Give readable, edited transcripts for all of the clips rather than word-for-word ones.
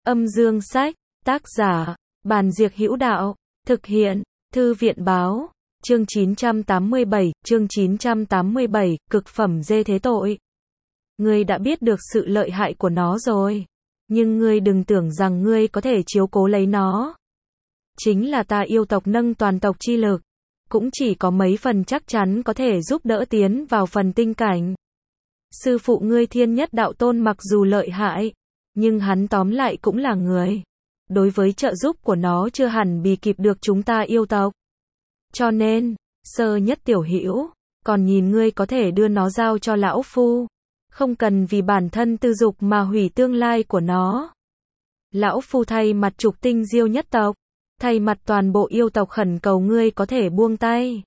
Âm dương sách, tác giả, Bàn Diệc Hữu Đạo, thực hiện, Thư viện báo, chương 987, cực phẩm dê thế tội. Ngươi đã biết được sự lợi hại của nó rồi, nhưng ngươi đừng tưởng rằng ngươi có thể chiếu cố lấy nó. Chính là ta yêu tộc nâng toàn tộc chi lực, cũng chỉ có mấy phần chắc chắn có thể giúp đỡ tiến vào phần tinh cảnh. Sư phụ ngươi Thiên Nhất Đạo Tôn mặc dù lợi hại, nhưng hắn tóm lại cũng là người. Đối với trợ giúp của nó chưa hẳn bì kịp được chúng ta yêu tộc. Cho nên, Sơ Nhất tiểu hữu, còn nhìn ngươi có thể đưa nó giao cho lão phu. Không cần vì bản thân tư dục mà hủy tương lai của nó. Lão phu thay mặt Trục Tinh Diêu nhất tộc, thay mặt toàn bộ yêu tộc khẩn cầu ngươi có thể buông tay.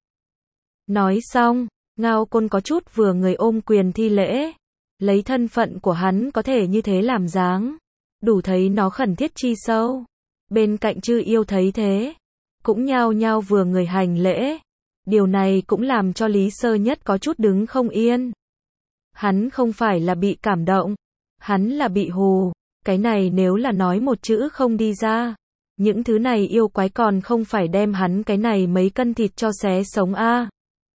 Nói xong, Ngao Côn có chút vừa người ôm quyền thi lễ. Lấy thân phận của hắn có thể như thế làm dáng, đủ thấy nó khẩn thiết chi sâu. Bên cạnh chư yêu thấy thế, cũng nhao nhao vừa người hành lễ. Điều này cũng làm cho Lý Sơ Nhất có chút đứng không yên. Hắn không phải là bị cảm động, hắn là bị hù. Cái này nếu là nói một chữ không đi ra, những thứ này yêu quái còn không phải đem hắn cái này mấy cân thịt cho xé sống a.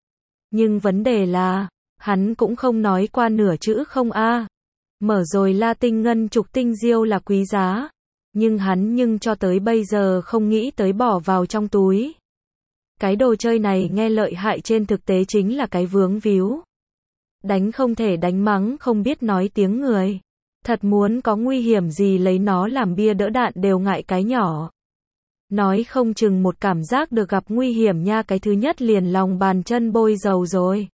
Nhưng vấn đề là, hắn cũng không nói qua nửa chữ không a. Mở rồi La Tinh Ngân Trục Tinh Diêu là quý giá, nhưng hắn cho tới bây giờ không nghĩ tới bỏ vào trong túi. Cái đồ chơi này nghe lợi hại trên thực tế chính là cái vướng víu. Đánh không thể đánh, mắng không biết nói tiếng người. Thật muốn có nguy hiểm gì lấy nó làm bia đỡ đạn đều ngại cái nhỏ. Nói không chừng một cảm giác được gặp nguy hiểm nha, cái thứ nhất liền lòng bàn chân bôi dầu rồi.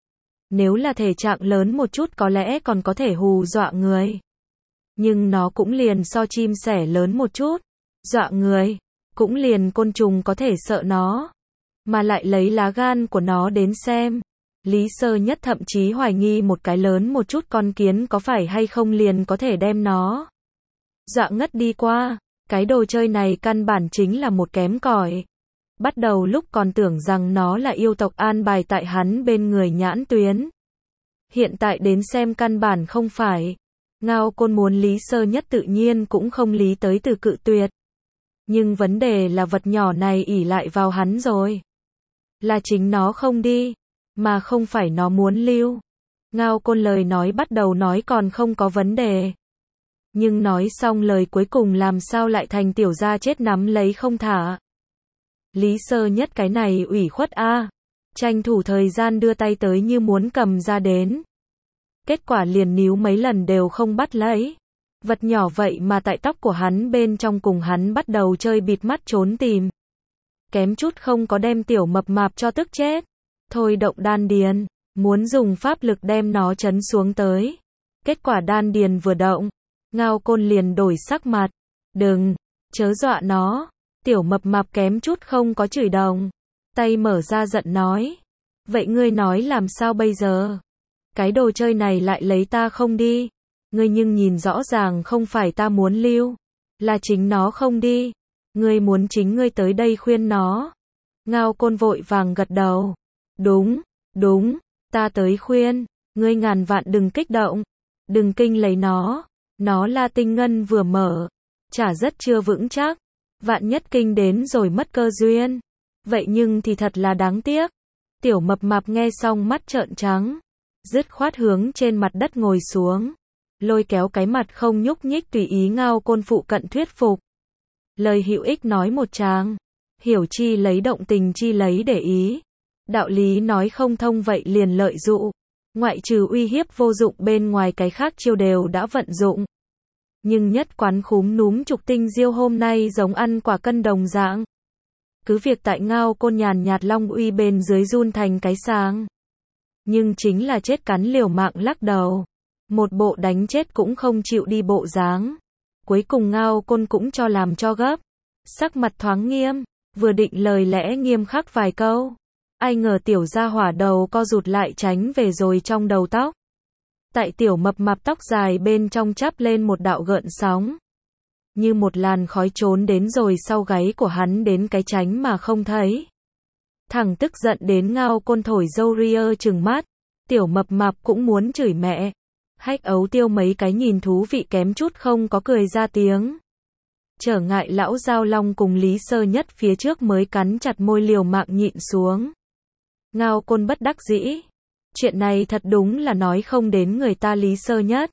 Nếu là thể trạng lớn một chút có lẽ còn có thể hù dọa người. Nhưng nó cũng liền so chim sẻ lớn một chút. Dọa người, cũng liền côn trùng có thể sợ nó. Mà lại lấy lá gan của nó đến xem. Lý Sơ Nhất thậm chí hoài nghi một cái lớn một chút con kiến có phải hay không liền có thể đem nó dọa ngất đi qua. Cái đồ chơi này căn bản chính là một kém cỏi. Bắt đầu lúc còn tưởng rằng nó là yêu tộc an bài tại hắn bên người Nhãn Tuyến. Hiện tại đến xem căn bản không phải. Ngao Côn muốn Lý Sơ Nhất tự nhiên cũng không lý tới từ cự tuyệt. Nhưng vấn đề là vật nhỏ này ỷ lại vào hắn rồi. Là chính nó không đi, mà không phải nó muốn lưu. Ngao Côn lời nói bắt đầu nói còn không có vấn đề. Nhưng nói xong lời cuối cùng làm sao lại thành tiểu gia chết nắm lấy không thả. Lý Sơ Nhất cái này ủy khuất a, tranh thủ thời gian đưa tay tới như muốn cầm ra đến. Kết quả liền níu mấy lần đều không bắt lấy. Vật nhỏ vậy mà tại tóc của hắn bên trong cùng hắn bắt đầu chơi bịt mắt trốn tìm. Kém chút không có đem tiểu mập mạp cho tức chết. Thôi động đan điền, muốn dùng pháp lực đem nó trấn xuống tới. Kết quả đan điền vừa động, Ngao Côn liền đổi sắc mặt. Đừng, chớ dọa nó. Tiểu mập mạp kém chút không có chửi đồng. Tay mở ra giận nói. Vậy ngươi nói làm sao bây giờ? Cái đồ chơi này lại lấy ta không đi. Ngươi nhưng nhìn rõ ràng không phải ta muốn lưu. Là chính nó không đi. Ngươi muốn chính ngươi tới đây khuyên nó. Ngao Côn vội vàng gật đầu. Đúng, ta tới khuyên. Ngươi ngàn vạn đừng kích động. Đừng kinh lấy nó. Nó La Tinh Ngân vừa mở. Chả rất chưa vững chắc. Vạn nhất kinh đến rồi mất cơ duyên. Vậy nhưng thì thật là đáng tiếc. Tiểu mập mạp nghe xong mắt trợn trắng. Dứt khoát hướng trên mặt đất ngồi xuống. Lôi kéo cái mặt không nhúc nhích tùy ý Ngao Côn phụ cận thuyết phục. Lời hữu ích nói một tràng. Hiểu chi lấy động tình chi lấy để ý. Đạo lý nói không thông vậy liền lợi dụ. Ngoại trừ uy hiếp vô dụng bên ngoài cái khác chiêu đều đã vận dụng. Nhưng nhất quán khúm núm Trục Tinh Diêu hôm nay giống ăn quả cân đồng dạng. Cứ việc tại Ngao Côn nhàn nhạt long uy bên dưới run thành cái sáng. Nhưng chính là chết cắn liều mạng lắc đầu. Một bộ đánh chết cũng không chịu đi bộ dáng. Cuối cùng Ngao Côn cũng cho làm cho gấp. Sắc mặt thoáng nghiêm, vừa định lời lẽ nghiêm khắc vài câu. Ai ngờ tiểu gia hỏa đầu co rụt lại tránh về rồi trong đầu tóc. Tại tiểu mập mạp tóc dài bên trong chắp lên một đạo gợn sóng. Như một làn khói trốn đến rồi sau gáy của hắn đến cái tránh mà không thấy. Thằng tức giận đến Ngao Côn thổi râu ria trừng mắt. Tiểu mập mạp cũng muốn chửi mẹ. Hách ấu tiêu mấy cái nhìn thú vị kém chút không có cười ra tiếng. Trở ngại lão Giao Long cùng Lý Sơ Nhất phía trước mới cắn chặt môi liều mạng nhịn xuống. Ngao Côn bất đắc dĩ. Chuyện này thật đúng là nói không đến người ta Lý Sơ Nhất.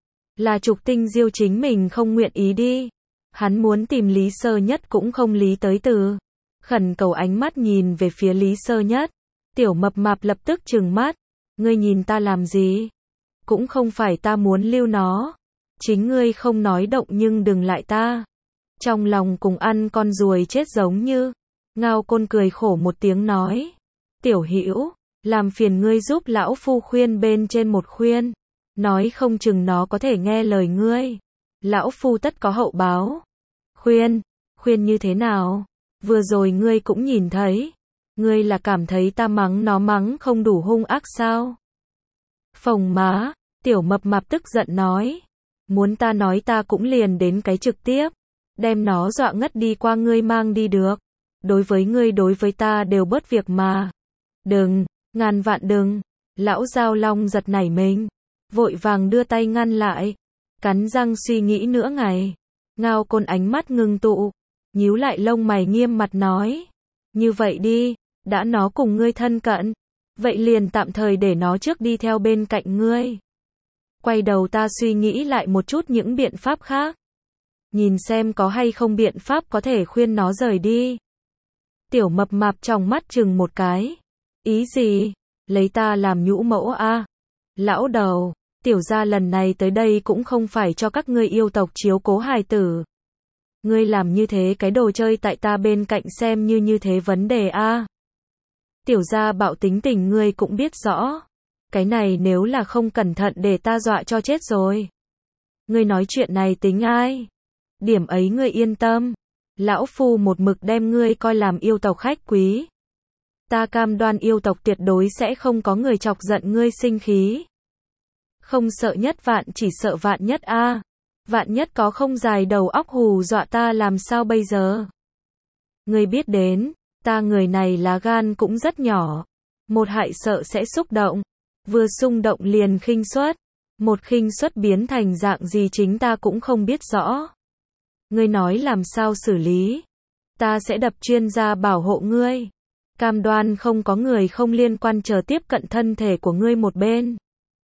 Là Trục Tinh Diêu chính mình không nguyện ý đi. Hắn muốn tìm Lý Sơ Nhất cũng không lý tới từ. Khẩn cầu ánh mắt nhìn về phía Lý Sơ Nhất. Tiểu mập mạp lập tức trừng mắt. Ngươi nhìn ta làm gì? Cũng không phải ta muốn lưu nó. Chính ngươi không nói động nhưng đừng lại ta. Trong lòng cùng ăn con ruồi chết giống như. Ngao Côn cười khổ một tiếng nói. Tiểu Hữu, làm phiền ngươi giúp lão phu khuyên bên trên một khuyên. Nói không chừng nó có thể nghe lời ngươi. Lão phu tất có hậu báo. Khuyên như thế nào? Vừa rồi ngươi cũng nhìn thấy. Ngươi là cảm thấy ta mắng nó mắng không đủ hung ác sao? Phồng má, tiểu mập mạp tức giận nói. Muốn ta nói ta cũng liền đến cái trực tiếp. Đem nó dọa ngất đi qua ngươi mang đi được. Đối với ngươi đối với ta đều bớt việc mà. Đừng, ngàn vạn đừng. Lão Giao Long giật nảy mình. Vội vàng đưa tay ngăn lại. Cắn răng suy nghĩ nửa ngày. Ngao Côn ánh mắt ngưng tụ. Nhíu lại lông mày nghiêm mặt nói. Như vậy đi, đã nó cùng ngươi thân cận. Vậy liền tạm thời để nó trước đi theo bên cạnh ngươi. Quay đầu ta suy nghĩ lại một chút những biện pháp khác. Nhìn xem có hay không biện pháp có thể khuyên nó rời đi. Tiểu mập mạp trong mắt chừng một cái. Ý gì? Lấy ta làm nhũ mẫu a? Lão đầu, tiểu gia lần này tới đây cũng không phải cho các ngươi yêu tộc chiếu cố hài tử. Ngươi làm như thế cái đồ chơi tại ta bên cạnh xem như thế vấn đề a. Tiểu gia bạo tính tình ngươi cũng biết rõ. Cái này nếu là không cẩn thận để ta dọa cho chết rồi. Ngươi nói chuyện này tính ai? Điểm ấy ngươi yên tâm. Lão phu một mực đem ngươi coi làm yêu tộc khách quý. Ta cam đoan yêu tộc tuyệt đối sẽ không có người chọc giận ngươi sinh khí. Không sợ nhất vạn chỉ sợ vạn nhất a. Vạn nhất có không dài đầu óc hù dọa ta làm sao bây giờ? Ngươi biết đến, ta người này lá gan cũng rất nhỏ. Một hại sợ sẽ xúc động. Vừa xung động liền khinh suất. Một khinh suất biến thành dạng gì chính ta cũng không biết rõ. Ngươi nói làm sao xử lý? Ta sẽ đập chuyên gia bảo hộ ngươi. Cam đoan không có người không liên quan chờ tiếp cận thân thể của ngươi một bên.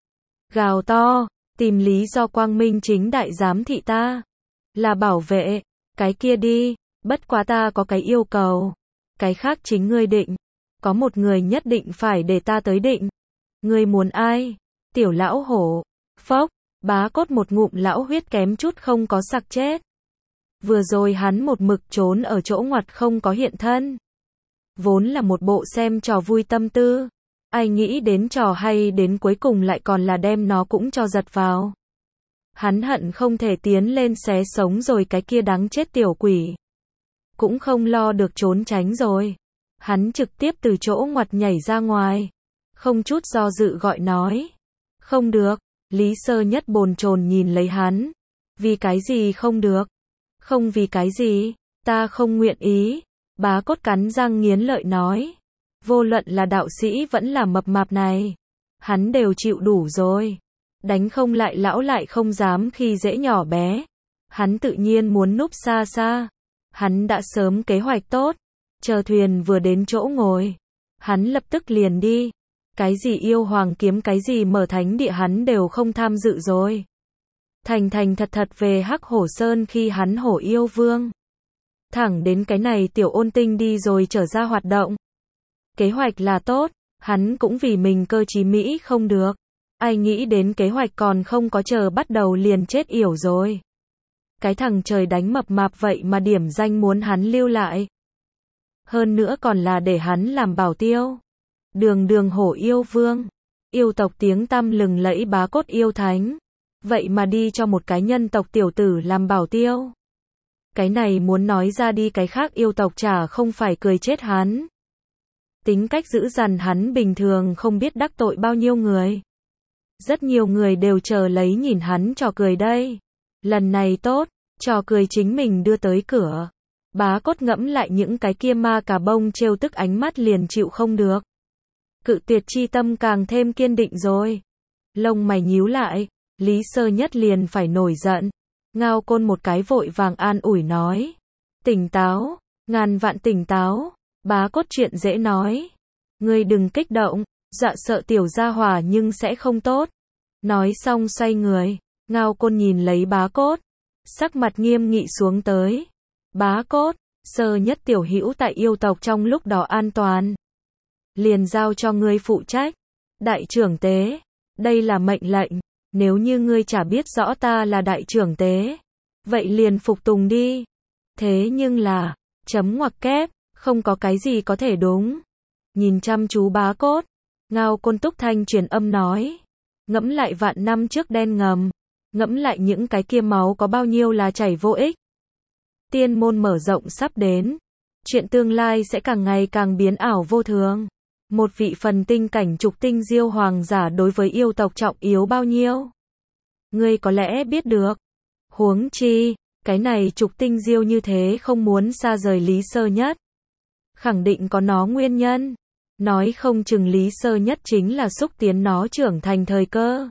Gào to, tìm lý do quang minh chính đại giám thị ta. Là bảo vệ, cái kia đi, bất quá ta có cái yêu cầu. Cái khác chính ngươi định. Có một người nhất định phải để ta tới định. Ngươi muốn ai? Tiểu lão hổ. Phốc, Bá Cốt một ngụm lão huyết kém chút không có sặc chết. Vừa rồi hắn một mực trốn ở chỗ ngoặt không có hiện thân. Vốn là một bộ xem trò vui tâm tư. Ai nghĩ đến trò hay đến cuối cùng lại còn là đem nó cũng cho giật vào. Hắn hận không thể tiến lên xé sống rồi cái kia đáng chết tiểu quỷ. Cũng không lo được trốn tránh rồi. Hắn trực tiếp từ chỗ ngoặt nhảy ra ngoài. Không chút do dự gọi nói. Không được. Lý Sơ Nhất bồn chồn nhìn lấy hắn. Vì cái gì không được? Không vì cái gì? Ta không nguyện ý. Bá Cốt cắn răng nghiến lợi nói. Vô luận là đạo sĩ vẫn là mập mạp này. Hắn đều chịu đủ rồi. Đánh không lại lão lại không dám khi dễ nhỏ bé. Hắn tự nhiên muốn núp xa xa. Hắn đã sớm kế hoạch tốt. Chờ thuyền vừa đến chỗ ngồi. Hắn lập tức liền đi. Cái gì yêu hoàng kiếm cái gì mở thánh địa hắn đều không tham dự rồi. Thành thành thật thật về Hắc Hổ Sơn khi hắn hổ yêu vương. Thẳng đến cái này tiểu ôn tinh đi rồi trở ra hoạt động. Kế hoạch là tốt, hắn cũng vì mình cơ trí Mỹ không được. Ai nghĩ đến kế hoạch còn không có chờ bắt đầu liền chết yểu rồi. Cái thằng trời đánh mập mạp vậy mà điểm danh muốn hắn lưu lại. Hơn nữa còn là để hắn làm bảo tiêu. Đường hổ yêu vương. Yêu tộc tiếng tăm lừng lẫy Bá Cốt yêu thánh. Vậy mà đi cho một cái nhân tộc tiểu tử làm bảo tiêu. Cái này muốn nói ra đi cái khác yêu tộc chả không phải cười chết hắn. Tính cách dữ dằn hắn bình thường không biết đắc tội bao nhiêu người. Rất nhiều người đều chờ lấy nhìn hắn trò cười đây. Lần này tốt, trò cười chính mình đưa tới cửa. Bá Cốt ngẫm lại những cái kia ma cà bông trêu tức ánh mắt liền chịu không được. Cự tuyệt chi tâm càng thêm kiên định rồi. Lông mày nhíu lại, Lý Sơ Nhất liền phải nổi giận. Ngao Côn một cái vội vàng an ủi nói. Tỉnh táo, ngàn vạn tỉnh táo, Bá Cốt chuyện dễ nói. Ngươi đừng kích động, dọa sợ tiểu gia hỏa nhưng sẽ không tốt. Nói xong xoay người, Ngao Côn nhìn lấy Bá Cốt, sắc mặt nghiêm nghị xuống tới. Bá Cốt, Sơ Nhất tiểu hữu tại yêu tộc trong lúc đó an toàn, liền giao cho ngươi phụ trách. Đại trưởng tế, đây là mệnh lệnh, nếu như ngươi chả biết rõ ta là đại trưởng tế, vậy liền phục tùng đi. Thế nhưng là, chấm ngoặc kép, không có cái gì có thể đúng. Nhìn chăm chú Bá Cốt, Ngao Côn túc thanh truyền âm nói. Ngẫm lại vạn năm trước đen ngầm, ngẫm lại những cái kia máu có bao nhiêu là chảy vô ích. Tiên môn mở rộng sắp đến, chuyện tương lai sẽ càng ngày càng biến ảo vô thường. Một vị phần tinh cảnh trục tinh diêu hoàng giả đối với yêu tộc trọng yếu bao nhiêu? Ngươi có lẽ biết được. Huống chi, cái này trục tinh diêu như thế không muốn xa rời Lý Sơ Nhất. Khẳng định có nó nguyên nhân. Nói không chừng Lý Sơ Nhất chính là xúc tiến nó trưởng thành thời cơ.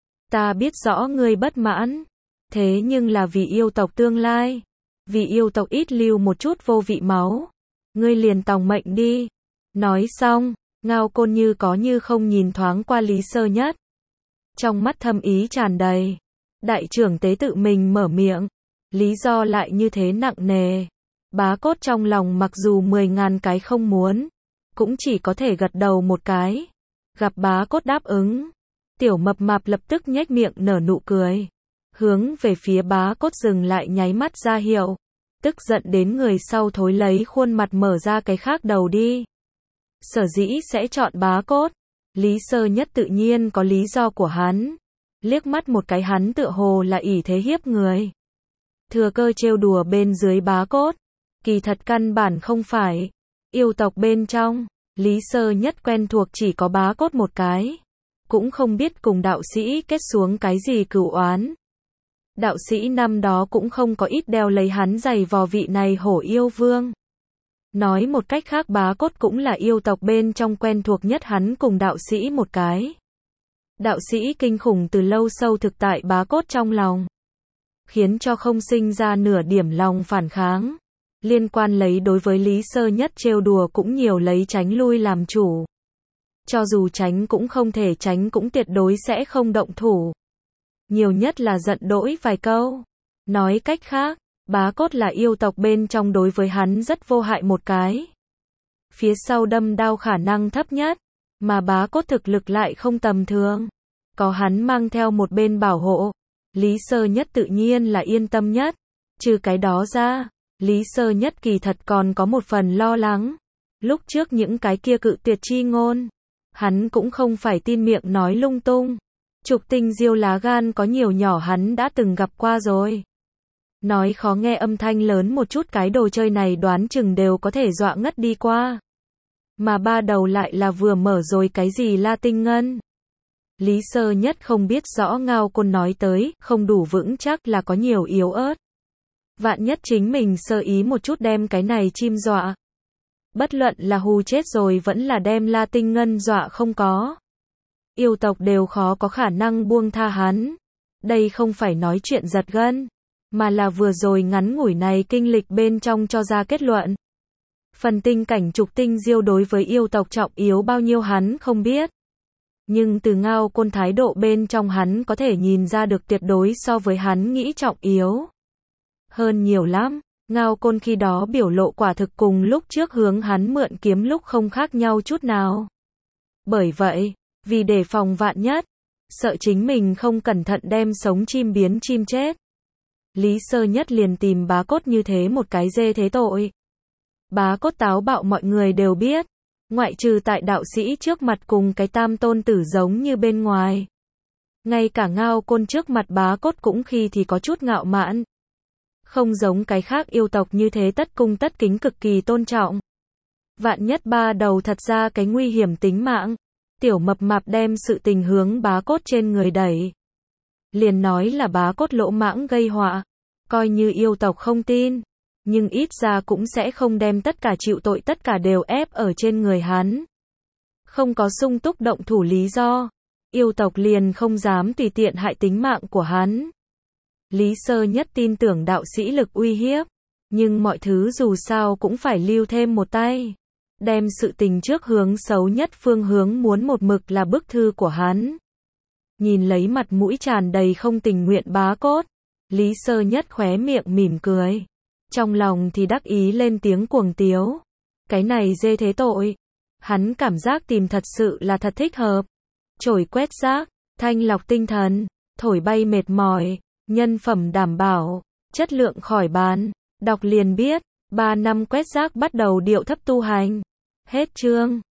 Ta biết rõ ngươi bất mãn. Thế nhưng là vì yêu tộc tương lai. Vì yêu tộc ít lưu một chút vô vị máu. Ngươi liền tòng mệnh đi. Nói xong, Ngao Côn như có như không nhìn thoáng qua Lý Sơ Nhất. Trong mắt thâm ý tràn đầy. Đại trưởng tế tự mình mở miệng. Lý do lại như thế nặng nề. Bá Cốt trong lòng mặc dù 10.000 cái không muốn, cũng chỉ có thể gật đầu một cái. Gặp Bá Cốt đáp ứng, tiểu mập mạp lập tức nhếch miệng nở nụ cười. Hướng về phía Bá Cốt dừng lại nháy mắt ra hiệu. Tức giận đến người sau thối lấy khuôn mặt mở ra cái khác đầu đi. Sở dĩ sẽ chọn Bá Cốt, Lý Sơ Nhất tự nhiên có lý do của hắn. Liếc mắt một cái hắn tựa hồ là ỷ thế hiếp người. Thừa cơ trêu đùa bên dưới Bá Cốt. Kỳ thật căn bản không phải. Yêu tộc bên trong, Lý Sơ Nhất quen thuộc chỉ có Bá Cốt một cái. Cũng không biết cùng đạo sĩ kết xuống cái gì cửu oán. Đạo sĩ năm đó cũng không có ít đeo lấy hắn giày vò vị này hổ yêu vương. Nói một cách khác Bá Cốt cũng là yêu tộc bên trong quen thuộc nhất hắn cùng đạo sĩ một cái. Đạo sĩ kinh khủng từ lâu sâu thực tại Bá Cốt trong lòng. Khiến cho không sinh ra nửa điểm lòng phản kháng. Liên quan lấy đối với Lý Sơ Nhất trêu đùa cũng nhiều lấy tránh lui làm chủ. Cho dù tránh cũng không thể tránh cũng tuyệt đối sẽ không động thủ. Nhiều nhất là giận dỗi vài câu. Nói cách khác, Bá Cốt là yêu tộc bên trong đối với hắn rất vô hại một cái. Phía sau đâm đao khả năng thấp nhất, mà Bá Cốt thực lực lại không tầm thường. Có hắn mang theo một bên bảo hộ, Lý Sơ Nhất tự nhiên là yên tâm nhất. Trừ cái đó ra, Lý Sơ Nhất kỳ thật còn có một phần lo lắng. Lúc trước những cái kia cự tuyệt chi ngôn, hắn cũng không phải tin miệng nói lung tung. Trục tinh diêu lá gan có nhiều nhỏ hắn đã từng gặp qua rồi. Nói khó nghe âm thanh lớn một chút cái đồ chơi này đoán chừng đều có thể dọa ngất đi qua. Mà ba đầu lại là vừa mở rồi cái gì La Tinh Ngân. Lý Sơ Nhất không biết rõ Ngao Côn nói tới, không đủ vững chắc là có nhiều yếu ớt. Vạn nhất chính mình sơ ý một chút đem cái này chim dọa. Bất luận là hù chết rồi vẫn là đem La Tinh Ngân dọa không có. Yêu tộc đều khó có khả năng buông tha hắn. Đây không phải nói chuyện giật gân, mà là vừa rồi ngắn ngủi này kinh lịch bên trong cho ra kết luận. Phần tinh cảnh trục tinh diêu đối với yêu tộc trọng yếu bao nhiêu hắn không biết. Nhưng từ Ngao Côn thái độ bên trong hắn có thể nhìn ra được tuyệt đối so với hắn nghĩ trọng yếu. Hơn nhiều lắm, Ngao Côn khi đó biểu lộ quả thực cùng lúc trước hướng hắn mượn kiếm lúc không khác nhau chút nào. Bởi vậy, vì đề phòng vạn nhất, sợ chính mình không cẩn thận đem sống chim biến chim chết. Lý Sơ Nhất liền tìm Bá Cốt như thế một cái dê thế tội. Bá Cốt táo bạo mọi người đều biết, ngoại trừ tại đạo sĩ trước mặt cùng cái tam tôn tử giống như bên ngoài. Ngay cả Ngao Côn trước mặt Bá Cốt cũng khi thì có chút ngạo mạn. Không giống cái khác yêu tộc như thế tất cung tất kính cực kỳ tôn trọng. Vạn nhất ba đầu thật ra cái nguy hiểm tính mạng. Tiểu mập mạp đem sự tình hướng Bá Cốt trên người đẩy. Liền nói là Bá Cốt lỗ mãng gây họa. Coi như yêu tộc không tin. Nhưng ít ra cũng sẽ không đem tất cả chịu tội tất cả đều ép ở trên người hắn. Không có sung túc động thủ lý do. Yêu tộc liền không dám tùy tiện hại tính mạng của hắn. Lý Sơ Nhất tin tưởng đạo sĩ lực uy hiếp, nhưng mọi thứ dù sao cũng phải lưu thêm một tay. Đem sự tình trước hướng xấu nhất phương hướng muốn một mực là bức thư của hắn. Nhìn lấy mặt mũi tràn đầy không tình nguyện bá cốt, Lý Sơ Nhất khóe miệng mỉm cười. Trong lòng thì đắc ý lên tiếng cuồng tiếu. Cái này dê thế tội. Hắn cảm giác tìm thật sự là thật thích hợp. Chổi quét rác, thanh lọc tinh thần, thổi bay mệt mỏi, nhân phẩm đảm bảo, chất lượng khỏi bàn. Đọc liền biết, 3 năm quét rác bắt đầu điệu thấp tu hành. Hết chương.